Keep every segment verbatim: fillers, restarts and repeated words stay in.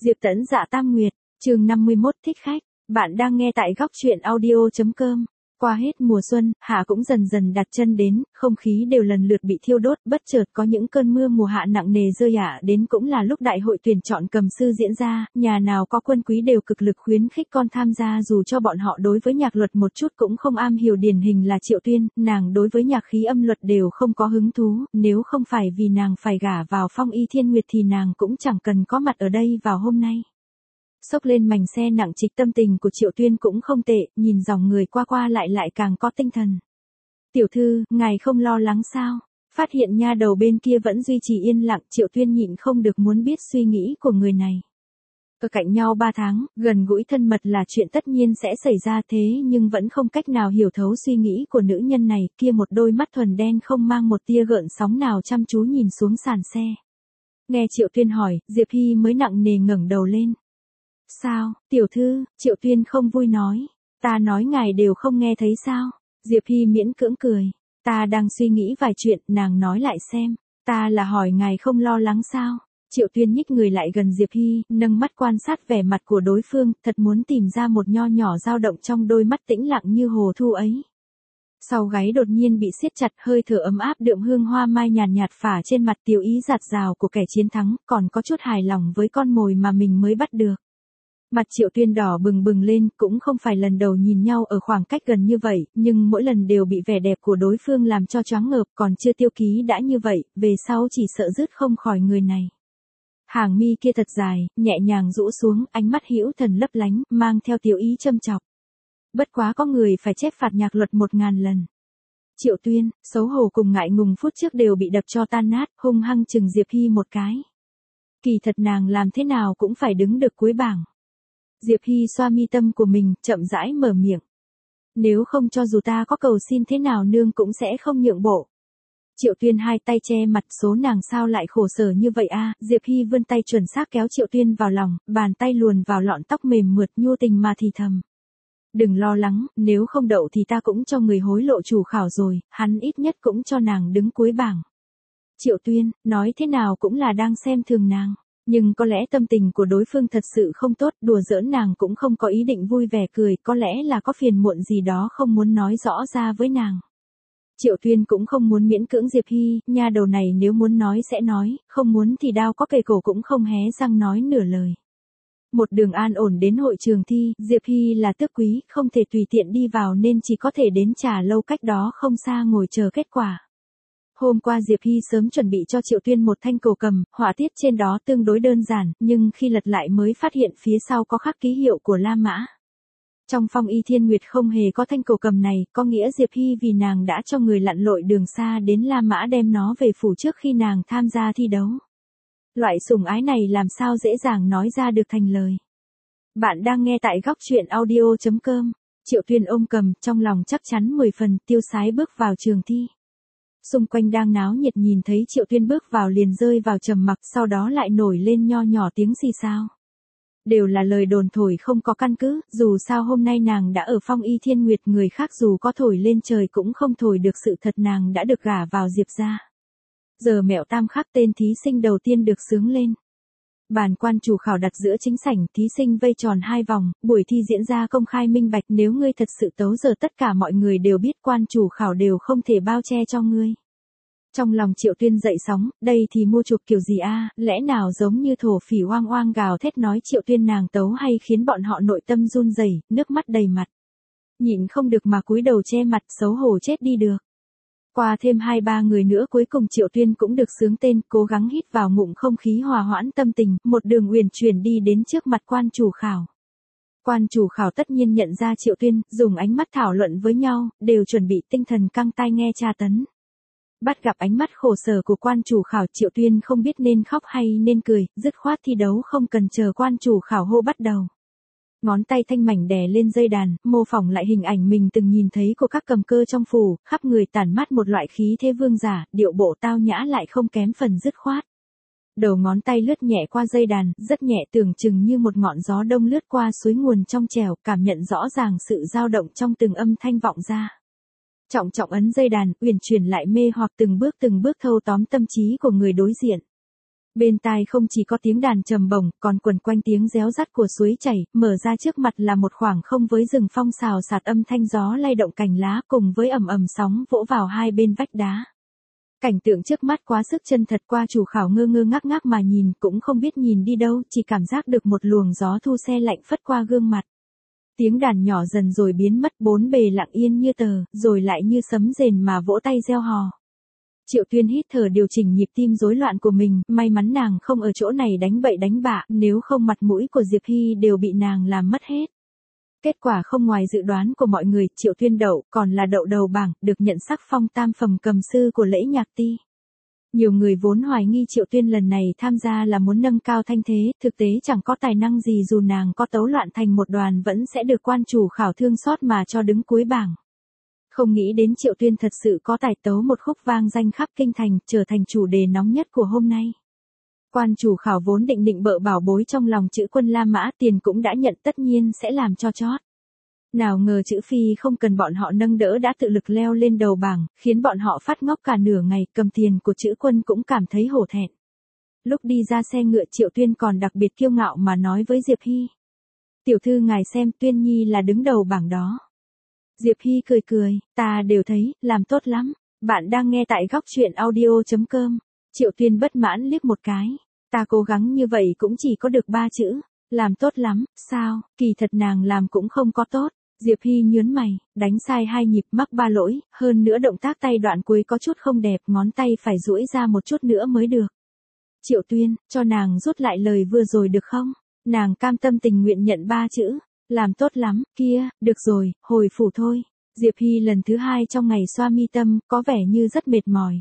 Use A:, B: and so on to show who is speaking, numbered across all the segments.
A: Diệp Tẫn Dạ Tam Nguyệt, chương năm mươi mốt thích khách, bạn đang nghe tại góc truyện audio.com. Qua hết mùa xuân, hạ cũng dần dần đặt chân đến, không khí đều lần lượt bị thiêu đốt, bất chợt có những cơn mưa mùa hạ nặng nề rơi ả đến, cũng là lúc đại hội tuyển chọn cầm sư diễn ra, nhà nào có quân quý đều cực lực khuyến khích con tham gia, dù cho bọn họ đối với nhạc luật một chút cũng không am hiểu, điển hình là Triệu Tuyên, nàng đối với nhạc khí âm luật đều không có hứng thú, nếu không phải vì nàng phải gả vào Phong Y Thiên Nguyệt thì nàng cũng chẳng cần có mặt ở đây vào hôm nay. Xốc lên mành xe nặng trịch, tâm tình của Triệu Tuyên cũng không tệ, nhìn dòng người qua qua lại lại càng có tinh thần. Tiểu thư, ngài không lo lắng sao? Phát hiện nha đầu bên kia vẫn duy trì yên lặng, Triệu Tuyên nhịn không được muốn biết suy nghĩ của người này. Ở cạnh nhau ba tháng, gần gũi thân mật là chuyện tất nhiên sẽ xảy ra, thế nhưng vẫn không cách nào hiểu thấu suy nghĩ của nữ nhân này, kia một đôi mắt thuần đen không mang một tia gợn sóng nào chăm chú nhìn xuống sàn xe. Nghe Triệu Tuyên hỏi, Diệp Hy mới nặng nề ngẩng đầu lên. Sao, tiểu thư? Triệu Tuyên không vui nói. Ta nói ngài đều không nghe thấy sao? Diệp Hy miễn cưỡng cười. Ta đang suy nghĩ vài chuyện, nàng nói lại xem. Ta là hỏi ngài không lo lắng sao? Triệu Tuyên nhích người lại gần Diệp Hy, nâng mắt quan sát vẻ mặt của đối phương, thật muốn tìm ra một nho nhỏ dao động trong đôi mắt tĩnh lặng như hồ thu ấy. Sau gáy đột nhiên bị siết chặt, hơi thở ấm áp đượm hương hoa mai nhàn nhạt, nhạt phả trên mặt, tiêu ý giạt rào của kẻ chiến thắng, còn có chút hài lòng với con mồi mà mình mới bắt được. Mặt Triệu Tuyên đỏ bừng bừng lên, cũng không phải lần đầu nhìn nhau ở khoảng cách gần như vậy, nhưng mỗi lần đều bị vẻ đẹp của đối phương làm cho choáng ngợp, còn chưa tiêu ký đã như vậy, về sau chỉ sợ dứt không khỏi người này. Hàng mi kia thật dài, nhẹ nhàng rũ xuống, ánh mắt hữu thần lấp lánh, mang theo tiểu ý châm chọc. Bất quá có người phải chép phạt nhạc luật một ngàn lần. Triệu Tuyên, xấu hổ cùng ngại ngùng phút trước đều bị đập cho tan nát, hung hăng chừng Diệp Hy một cái. Kỳ thật nàng làm thế nào cũng phải đứng được cuối bảng. Diệp Hy xoa mi tâm của mình, chậm rãi mở miệng. Nếu không cho dù ta có cầu xin thế nào nương cũng sẽ không nhượng bộ. Triệu Tuyên hai tay che mặt, số nàng sao lại khổ sở như vậy a? Diệp Hy vươn tay chuẩn xác kéo Triệu Tuyên vào lòng, bàn tay luồn vào lọn tóc mềm mượt, nhu tình mà thì thầm. Đừng lo lắng, nếu không đậu thì ta cũng cho người hối lộ chủ khảo rồi, hắn ít nhất cũng cho nàng đứng cuối bảng. Triệu Tuyên, nói thế nào cũng là đang xem thường nàng. Nhưng có lẽ tâm tình của đối phương thật sự không tốt, đùa giỡn nàng cũng không có ý định vui vẻ cười, có lẽ là có phiền muộn gì đó không muốn nói rõ ra với nàng. Triệu Tuyên cũng không muốn miễn cưỡng Diệp Hy, nha đầu này nếu muốn nói sẽ nói, không muốn thì đao có kề cổ cũng không hé răng nói nửa lời. Một đường an ổn đến hội trường thi, Diệp Hy là tước quý, không thể tùy tiện đi vào nên chỉ có thể đến trà lâu cách đó không xa ngồi chờ kết quả. Hôm qua Diệp Hy sớm chuẩn bị cho Triệu Tuyên một thanh cổ cầm, họa tiết trên đó tương đối đơn giản, nhưng khi lật lại mới phát hiện phía sau có khắc ký hiệu của La Mã. Trong Phong Y Thiên Nguyệt không hề có thanh cổ cầm này, có nghĩa Diệp Hy vì nàng đã cho người lặn lội đường xa đến La Mã đem nó về phủ trước khi nàng tham gia thi đấu. Loại sủng ái này làm sao dễ dàng nói ra được thành lời. Bạn đang nghe tại góc truyện audio.com. Triệu Tuyên ôm cầm, trong lòng chắc chắn mười phần, tiêu sái bước vào trường thi. Xung quanh đang náo nhiệt nhìn thấy Triệu Tuyên bước vào liền rơi vào trầm mặc, sau đó lại nổi lên nho nhỏ tiếng xì xào. Đều là lời đồn thổi không có căn cứ, dù sao hôm nay nàng đã ở Phong Y Thiên Nguyệt, người khác dù có thổi lên trời cũng không thổi được sự thật nàng đã được gả vào Diệp gia. Giờ mẹo tam khắc tên thí sinh đầu tiên được xướng lên. Bàn quan chủ khảo đặt giữa chính sảnh, thí sinh vây tròn hai vòng, buổi thi diễn ra công khai minh bạch, nếu ngươi thật sự tấu giờ tất cả mọi người đều biết, quan chủ khảo đều không thể bao che cho ngươi. Trong lòng Triệu Tuyên dậy sóng, đây thì mua chuộc kiểu gì a? Lẽ nào giống như thổ phỉ oang oang gào thét nói Triệu Tuyên nàng tấu hay khiến bọn họ nội tâm run rẩy, nước mắt đầy mặt. Nhịn không được mà cúi đầu che mặt, xấu hổ chết đi được. Qua thêm hai ba người nữa cuối cùng Triệu Tuyên cũng được xướng tên, cố gắng hít vào ngụm không khí hòa hoãn tâm tình, một đường uyển chuyển đi đến trước mặt quan chủ khảo. Quan chủ khảo tất nhiên nhận ra Triệu Tuyên, dùng ánh mắt thảo luận với nhau, đều chuẩn bị tinh thần căng tai nghe tra tấn. Bắt gặp ánh mắt khổ sở của quan chủ khảo, Triệu Tuyên không biết nên khóc hay nên cười, dứt khoát thi đấu không cần chờ quan chủ khảo hô bắt đầu. Ngón tay thanh mảnh đè lên dây đàn, mô phỏng lại hình ảnh mình từng nhìn thấy của các cầm cơ trong phủ, khắp người tản mát một loại khí thế vương giả, điệu bộ tao nhã lại không kém phần dứt khoát. Đầu ngón tay lướt nhẹ qua dây đàn, rất nhẹ, tưởng chừng như một ngọn gió đông lướt qua suối nguồn trong trẻo, cảm nhận rõ ràng sự dao động trong từng âm thanh vọng ra. Trọng trọng ấn dây đàn, uyển chuyển lại mê hoặc, từng bước từng bước thâu tóm tâm trí của người đối diện. Bên tai không chỉ có tiếng đàn trầm bổng, còn quần quanh tiếng réo rắt của suối chảy, mở ra trước mặt là một khoảng không với rừng phong xào xạc âm thanh gió lay động cành lá cùng với ầm ầm sóng vỗ vào hai bên vách đá. Cảnh tượng trước mắt quá sức chân thật, qua chủ khảo ngơ ngơ ngác ngác mà nhìn, cũng không biết nhìn đi đâu, chỉ cảm giác được một luồng gió thu se lạnh phất qua gương mặt. Tiếng đàn nhỏ dần rồi biến mất, bốn bề lặng yên như tờ, rồi lại như sấm rền mà vỗ tay reo hò. Triệu Tuyên hít thở điều chỉnh nhịp tim rối loạn của mình, may mắn nàng không ở chỗ này đánh bậy đánh bạ, nếu không mặt mũi của Diệp Hy đều bị nàng làm mất hết. Kết quả không ngoài dự đoán của mọi người, Triệu Tuyên đậu, còn là đậu đầu bảng, được nhận sắc phong tam phẩm cầm sư của lễ nhạc ti. Nhiều người vốn hoài nghi Triệu Tuyên lần này tham gia là muốn nâng cao thanh thế, thực tế chẳng có tài năng gì, dù nàng có tấu loạn thành một đoàn vẫn sẽ được quan chủ khảo thương xót mà cho đứng cuối bảng. Không nghĩ đến Triệu Tuyên thật sự có tài tấu một khúc vang danh khắp kinh thành, trở thành chủ đề nóng nhất của hôm nay. Quan chủ khảo vốn định định bợ bảo bối trong lòng chữ Quân La Mã, tiền cũng đã nhận, tất nhiên sẽ làm cho chót. Nào ngờ chữ Phi không cần bọn họ nâng đỡ đã tự lực leo lên đầu bảng, khiến bọn họ phát ngốc cả nửa ngày, cầm tiền của chữ Quân cũng cảm thấy hổ thẹn. Lúc đi ra xe ngựa, Triệu Tuyên còn đặc biệt kiêu ngạo mà nói với Diệp Hy: "Tiểu thư ngài xem, Tuyên Nhi là đứng đầu bảng đó." Diệp Hy cười cười: "Ta đều thấy, làm tốt lắm." Bạn đang nghe tại góc truyện audio chấm com. Triệu Tuyên bất mãn liếc một cái: "Ta cố gắng như vậy cũng chỉ có được ba chữ, làm tốt lắm, sao?" Kỳ thật nàng làm cũng không có tốt. Diệp Hy nhướng mày, đánh sai hai nhịp, mắc ba lỗi, hơn nữa động tác tay đoạn cuối có chút không đẹp, ngón tay phải duỗi ra một chút nữa mới được. Triệu Tuyên, cho nàng rút lại lời vừa rồi được không? Nàng cam tâm tình nguyện nhận ba chữ. Làm tốt lắm, kia, được rồi, hồi phủ thôi. Diệp Hy lần thứ hai trong ngày xoa mi tâm, có vẻ như rất mệt mỏi.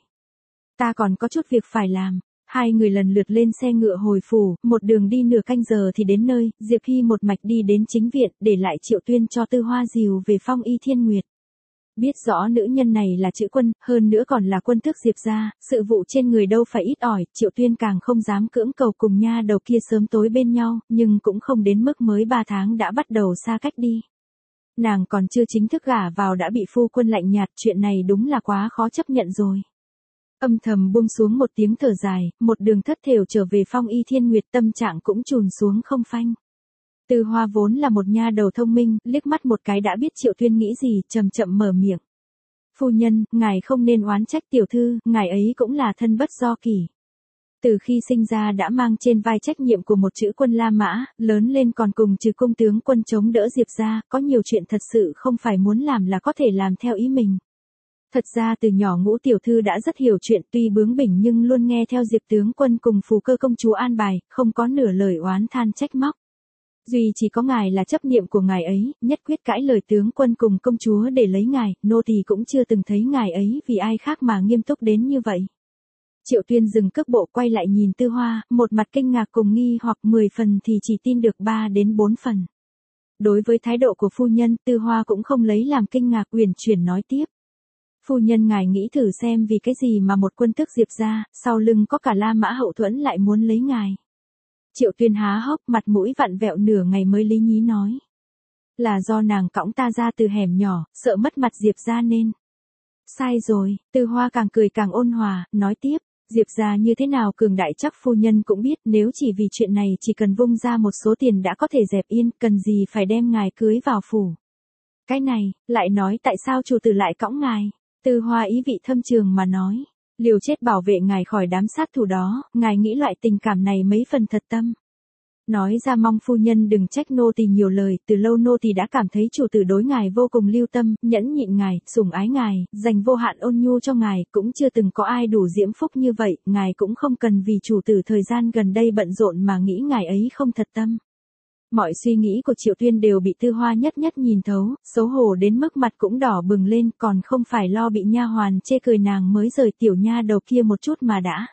A: Ta còn có chút việc phải làm. Hai người lần lượt lên xe ngựa hồi phủ, một đường đi nửa canh giờ thì đến nơi, Diệp Hy một mạch đi đến chính viện, để lại Triệu Tuyên cho Tư Hoa dìu về Phong Y Thiên Nguyệt. Biết rõ nữ nhân này là chữ Quân, hơn nữa còn là quân tước Diệp gia, sự vụ trên người đâu phải ít ỏi, Triệu Tuyên càng không dám cưỡng cầu cùng nha đầu kia sớm tối bên nhau, nhưng cũng không đến mức mới ba tháng đã bắt đầu xa cách đi. Nàng còn chưa chính thức gả vào đã bị phu quân lạnh nhạt, chuyện này đúng là quá khó chấp nhận rồi. Âm thầm buông xuống một tiếng thở dài, một đường thất thểu trở về Phong Y Thiên Nguyệt, tâm trạng cũng trùn xuống không phanh. Tư Hoa vốn là một nha đầu thông minh, liếc mắt một cái đã biết Triệu Tuyên nghĩ gì, chậm chậm mở miệng: "Phu nhân, ngài không nên oán trách tiểu thư, ngài ấy cũng là thân bất do kỷ. Từ khi sinh ra đã mang trên vai trách nhiệm của một chữ Quân La Mã, lớn lên còn cùng trừ cung tướng quân chống đỡ Diệp gia, có nhiều chuyện thật sự không phải muốn làm là có thể làm theo ý mình. Thật ra từ nhỏ Ngũ tiểu thư đã rất hiểu chuyện, tuy bướng bỉnh nhưng luôn nghe theo Diệp tướng quân cùng Phù Cơ công chúa an bài, không có nửa lời oán than trách móc. Duy chỉ có ngài là chấp niệm của ngài ấy, nhất quyết cãi lời tướng quân cùng công chúa để lấy ngài, nô tỳ cũng chưa từng thấy ngài ấy vì ai khác mà nghiêm túc đến như vậy." Triệu Tuyên dừng cước bộ, quay lại nhìn Tư Hoa, một mặt kinh ngạc cùng nghi hoặc, mười phần thì chỉ tin được ba đến bốn phần. Đối với thái độ của phu nhân, Tư Hoa cũng không lấy làm kinh ngạc, uyển chuyển nói tiếp: "Phu nhân ngài nghĩ thử xem vì cái gì mà một quân tước Diệp gia, sau lưng có cả La Mã hậu thuẫn lại muốn lấy ngài." Triệu Tuyên há hốc, mặt mũi vặn vẹo nửa ngày mới lý nhí nói: "Là do nàng cõng ta ra từ hẻm nhỏ, sợ mất mặt Diệp gia nên." "Sai rồi." Tư Hoa càng cười càng ôn hòa, nói tiếp: "Diệp gia như thế nào cường đại chắc phu nhân cũng biết, nếu chỉ vì chuyện này chỉ cần vung ra một số tiền đã có thể dẹp yên, cần gì phải đem ngài cưới vào phủ. Cái này, lại nói tại sao chủ tử lại cõng ngài?" Tư Hoa ý vị thâm trường mà nói: "Liều chết bảo vệ ngài khỏi đám sát thủ đó, ngài nghĩ loại tình cảm này mấy phần thật tâm. Nói ra mong phu nhân đừng trách nô tỳ nhiều lời, từ lâu nô tỳ đã cảm thấy chủ tử đối ngài vô cùng lưu tâm, nhẫn nhịn ngài, sủng ái ngài, dành vô hạn ôn nhu cho ngài, cũng chưa từng có ai đủ diễm phúc như vậy, ngài cũng không cần vì chủ tử thời gian gần đây bận rộn mà nghĩ ngài ấy không thật tâm." Mọi suy nghĩ của Triệu Tuyên đều bị Tư Hoa nhất nhất nhìn thấu, xấu hổ đến mức mặt cũng đỏ bừng lên, còn không phải lo bị nha hoàn chê cười nàng mới rời tiểu nha đầu kia một chút mà đã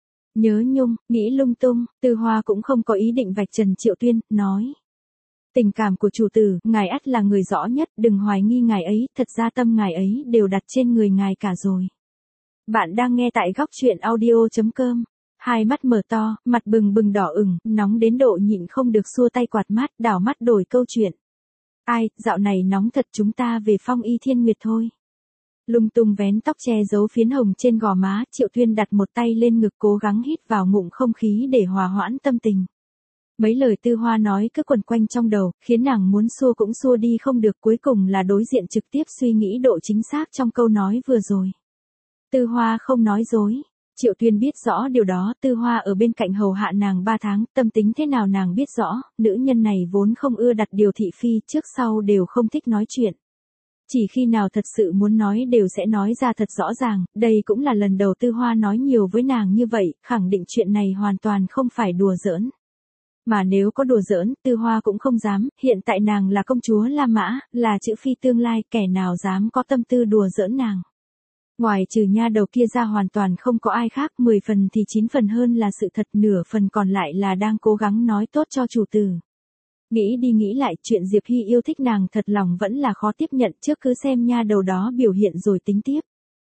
A: nhớ nhung, nghĩ lung tung. Tư Hoa cũng không có ý định vạch trần Triệu Tuyên, nói: "Tình cảm của chủ tử, ngài ắt là người rõ nhất, đừng hoài nghi ngài ấy, thật ra tâm ngài ấy đều đặt trên người ngài cả rồi." Bạn đang nghe tại góc truyện audio chấm com. Hai mắt mở to, mặt bừng bừng đỏ ửng, nóng đến độ nhịn không được xua tay quạt mát, đảo mắt đổi câu chuyện: "Ai, dạo này nóng thật, chúng ta về Phong Y Thiên Nguyệt thôi." Lung tung vén tóc che giấu phiến hồng trên gò má, Triệu Tuyên đặt một tay lên ngực cố gắng hít vào ngụm không khí để hòa hoãn tâm tình. Mấy lời Tư Hoa nói cứ quẩn quanh trong đầu, khiến nàng muốn xua cũng xua đi không được, cuối cùng là đối diện trực tiếp suy nghĩ độ chính xác trong câu nói vừa rồi. Tư Hoa không nói dối. Triệu Tuyên biết rõ điều đó, Tư Hoa ở bên cạnh hầu hạ nàng ba tháng, tâm tính thế nào nàng biết rõ, nữ nhân này vốn không ưa đặt điều thị phi, trước sau đều không thích nói chuyện. Chỉ khi nào thật sự muốn nói đều sẽ nói ra thật rõ ràng, đây cũng là lần đầu Tư Hoa nói nhiều với nàng như vậy, khẳng định chuyện này hoàn toàn không phải đùa giỡn. Mà nếu có đùa giỡn, Tư Hoa cũng không dám, hiện tại nàng là công chúa La Mã, là chữ phi tương lai, kẻ nào dám có tâm tư đùa giỡn nàng. Ngoài trừ nha đầu kia ra hoàn toàn không có ai khác, mười phần thì chín phần hơn là sự thật, nửa phần còn lại là đang cố gắng nói tốt cho chủ tử. Nghĩ đi nghĩ lại, chuyện Diệp Hy yêu thích nàng thật lòng vẫn là khó tiếp nhận, trước cứ xem nha đầu đó biểu hiện rồi tính tiếp.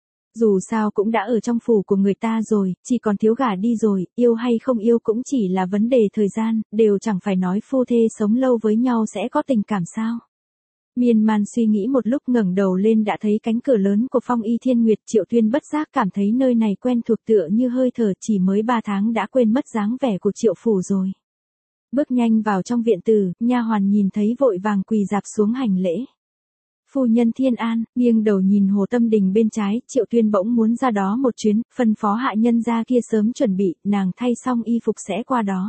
A: Dù sao cũng đã ở trong phủ của người ta rồi, chỉ còn thiếu gả đi rồi, yêu hay không yêu cũng chỉ là vấn đề thời gian, đều chẳng phải nói phu thê sống lâu với nhau sẽ có tình cảm sao. Miên man suy nghĩ một lúc, ngẩng đầu lên đã thấy cánh cửa lớn của Phong Y Thiên Nguyệt, Triệu Tuyên bất giác cảm thấy nơi này quen thuộc tựa như hơi thở, chỉ mới ba tháng đã quên mất dáng vẻ của Triệu phủ rồi. Bước nhanh vào trong viện tử, nha hoàn nhìn thấy vội vàng quỳ dạp xuống hành lễ. Phu nhân Thiên An, nghiêng đầu nhìn Hồ Tâm Đình bên trái, Triệu Tuyên bỗng muốn ra đó một chuyến, phân phó hạ nhân ra kia sớm chuẩn bị, nàng thay xong y phục sẽ qua đó.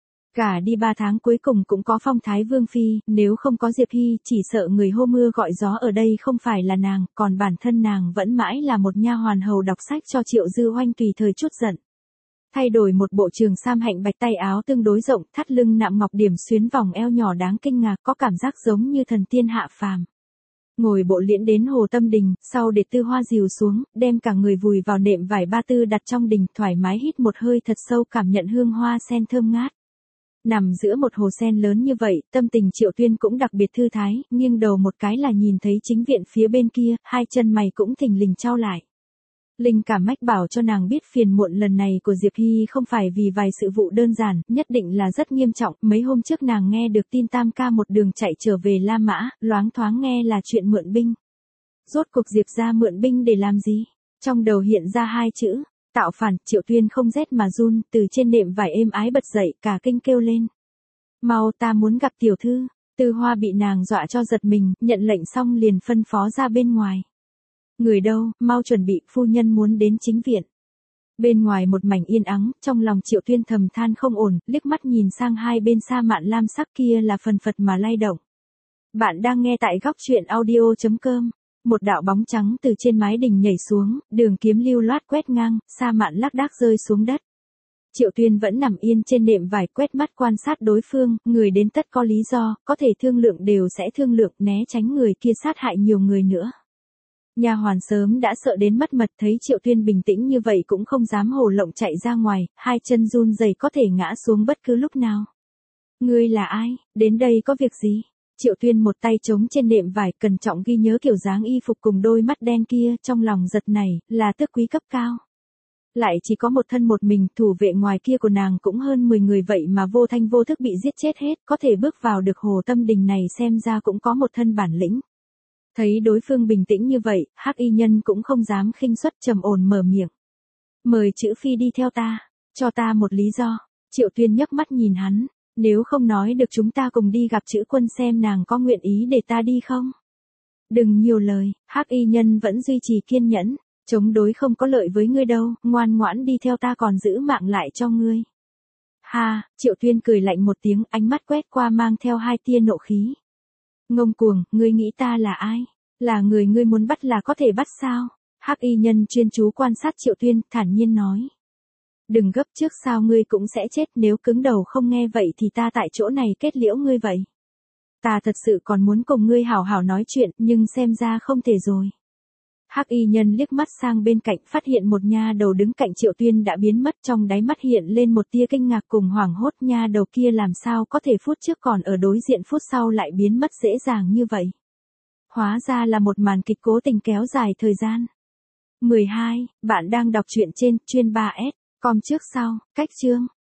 A: Cả đi ba tháng cuối cùng cũng có phong thái vương phi, nếu không có Diệp Hy, chỉ sợ người hô mưa gọi gió ở đây không phải là nàng, còn bản thân nàng vẫn mãi là một nha hoàn hầu đọc sách cho Triệu Dư Hoanh tùy thời chút giận. Thay đổi một bộ trường sam hạnh bạch, tay áo tương đối rộng, thắt lưng nạm ngọc điểm xuyến vòng eo nhỏ đáng kinh ngạc, có cảm giác giống như thần tiên hạ phàm. Ngồi bộ liễn đến Hồ Tâm Đình, sau để Tư Hoa dìu xuống, đem cả người vùi vào nệm vải ba tư đặt trong đình, thoải mái hít một hơi thật sâu, cảm nhận hương hoa sen thơm ngát. Nằm giữa một hồ sen lớn như vậy, tâm tình Triệu Tuyên cũng đặc biệt thư thái, nghiêng đầu một cái là nhìn thấy chính viện phía bên kia, hai chân mày cũng thình lình chau lại. Linh cảm mách bảo cho nàng biết phiền muộn lần này của Diệp Hy không phải vì vài sự vụ đơn giản, nhất định là rất nghiêm trọng. Mấy hôm trước nàng nghe được tin Tam ca một đường chạy trở về La Mã, loáng thoáng nghe là chuyện mượn binh. Rốt cuộc Diệp ra mượn binh để làm gì? Trong đầu hiện ra hai chữ, tạo phản. Triệu Tuyên không rét mà run, từ trên nệm vải êm ái bật dậy, cả kinh kêu lên. Mau, ta muốn gặp tiểu thư. Tư Hoa bị nàng dọa cho giật mình, nhận lệnh xong liền phân phó ra bên ngoài. Người đâu, mau chuẩn bị, phu nhân muốn đến chính viện. Bên ngoài một mảnh yên ắng, trong lòng Triệu Tuyên thầm than không ổn, liếc mắt nhìn sang hai bên xa mạn lam sắc kia là phần phật mà lay động. Bạn đang nghe tại góc truyện audio chấm com. Một đạo bóng trắng từ trên mái đình nhảy xuống, đường kiếm lưu loát quét ngang, sa mạn lác đác rơi xuống đất. Triệu Tuyên vẫn nằm yên trên nệm vải, quét mắt quan sát đối phương, người đến tất có lý do, có thể thương lượng đều sẽ thương lượng, né tránh người kia sát hại nhiều người nữa. Nha hoàn sớm đã sợ đến mất mật, thấy Triệu Tuyên bình tĩnh như vậy cũng không dám hồ lộng chạy ra ngoài, hai chân run rẩy có thể ngã xuống bất cứ lúc nào. Ngươi là ai, đến đây có việc gì? Triệu Tuyên một tay chống trên nệm vải, cẩn trọng ghi nhớ kiểu dáng y phục cùng đôi mắt đen kia, trong lòng giật này, là tước quý cấp cao. Lại chỉ có một thân một mình, thủ vệ ngoài kia của nàng cũng hơn mười người vậy mà vô thanh vô thức bị giết chết hết, có thể bước vào được Hồ Tâm Đình này xem ra cũng có một thân bản lĩnh. Thấy đối phương bình tĩnh như vậy, Hắc y nhân cũng không dám khinh suất, trầm ổn mở miệng. Mời chữ phi đi theo ta, cho ta một lý do. Triệu Tuyên nhấc mắt nhìn hắn, nếu không nói được chúng ta cùng đi gặp chữ quân xem nàng có nguyện ý để ta đi không. Đừng nhiều lời, Hắc y nhân vẫn duy trì kiên nhẫn, chống đối không có lợi với ngươi đâu, ngoan ngoãn đi theo ta còn giữ mạng lại cho ngươi. Ha, Triệu Tuyên cười lạnh một tiếng, ánh mắt quét qua mang theo hai tia nộ khí. Ngông cuồng, ngươi nghĩ ta là ai? Là người ngươi muốn bắt là có thể bắt sao? Hắc y nhân chuyên chú quan sát Triệu Tuyên, thản nhiên nói. Đừng gấp, trước sau ngươi cũng sẽ chết, nếu cứng đầu không nghe vậy thì ta tại chỗ này kết liễu ngươi vậy. Ta thật sự còn muốn cùng ngươi hảo hảo nói chuyện, nhưng xem ra không thể rồi. Hắc y nhân liếc mắt sang bên cạnh, phát hiện một nha đầu đứng cạnh Triệu Tuyên đã biến mất, trong đáy mắt hiện lên một tia kinh ngạc cùng hoảng hốt, nha đầu kia làm sao có thể phút trước còn ở đối diện phút sau lại biến mất dễ dàng như vậy. Hóa ra là một màn kịch cố tình kéo dài thời gian. mười hai, bạn đang đọc truyện trên chuyên ba S, com trước sau, cách chương.